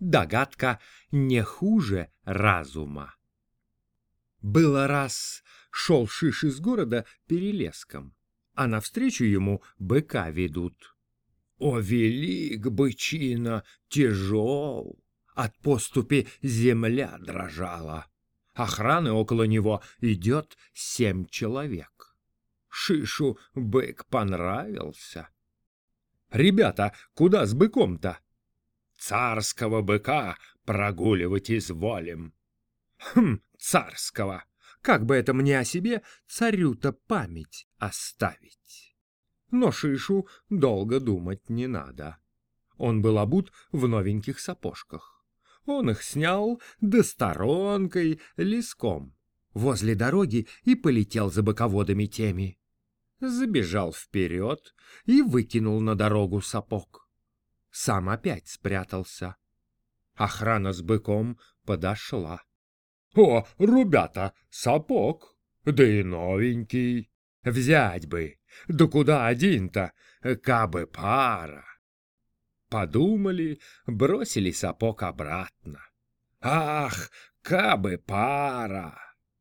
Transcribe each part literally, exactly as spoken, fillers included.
Догадка не хуже разума. Было раз шел Шиш из города перелеском, а навстречу ему быка ведут. О, велик бычина, тяжел! От поступи земля дрожала. Охраны около него идет семь человек. Шишу бык понравился. «Ребята, куда с быком-то?» «Царского быка прогуливать изволим». «Хм, царского! Как бы это мне о себе царю-то память оставить?» Но Шишу долго думать не надо. Он был обут в новеньких сапожках. Он их снял да сторонкой, леском, возле дороги и полетел за быководами теми. Забежал вперед и выкинул на дорогу сапог. Сам опять спрятался. Охрана с быком подошла. «О, ребята, сапог, да и новенький. Взять бы, да куда один-то, кабы пара». Подумали, бросили сапог обратно. «Ах, кабы пара!»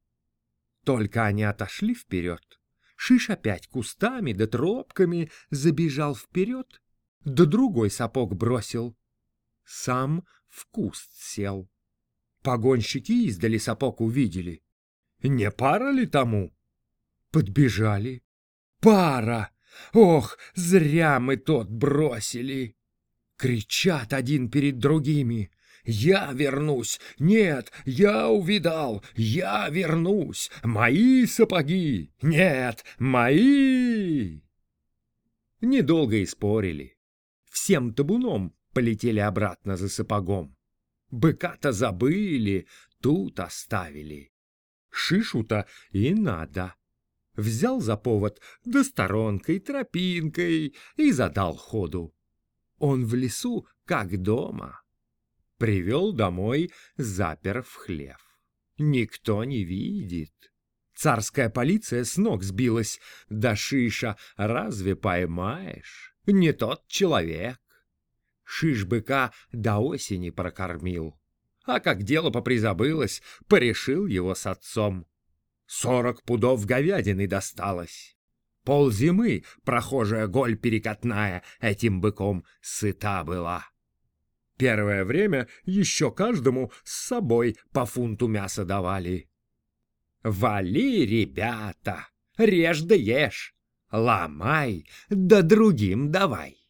Только они отошли вперед, Шиш опять кустами да тропками забежал вперед, да другой сапог бросил. Сам в куст сел. Погонщики издали сапог увидели. Не пара ли тому? Подбежали. Пара! Ох, зря мы тот бросили! Кричат один перед другими. «Я вернусь! Нет, я увидал! Я вернусь! Мои сапоги! Нет, мои!» Недолго и спорили. Всем табуном полетели обратно за сапогом. Быка-то забыли, тут оставили. Шишу-то и надо. Взял за повод, да сторонкой, тропинкой и задал ходу. Он в лесу, как дома. Привел домой, запер в хлев. Никто не видит. Царская полиция с ног сбилась. Да Шиша разве поймаешь? Не тот человек. Шиш быка до осени прокормил. А как дело попризабылось, порешил его с отцом. Сорок пудов говядины досталось. Ползимы прохожая голь перекатная этим быком сыта была. Первое время еще каждому с собой по фунту мяса давали. «Вали, ребята, режь да ешь, ломай, да другим давай».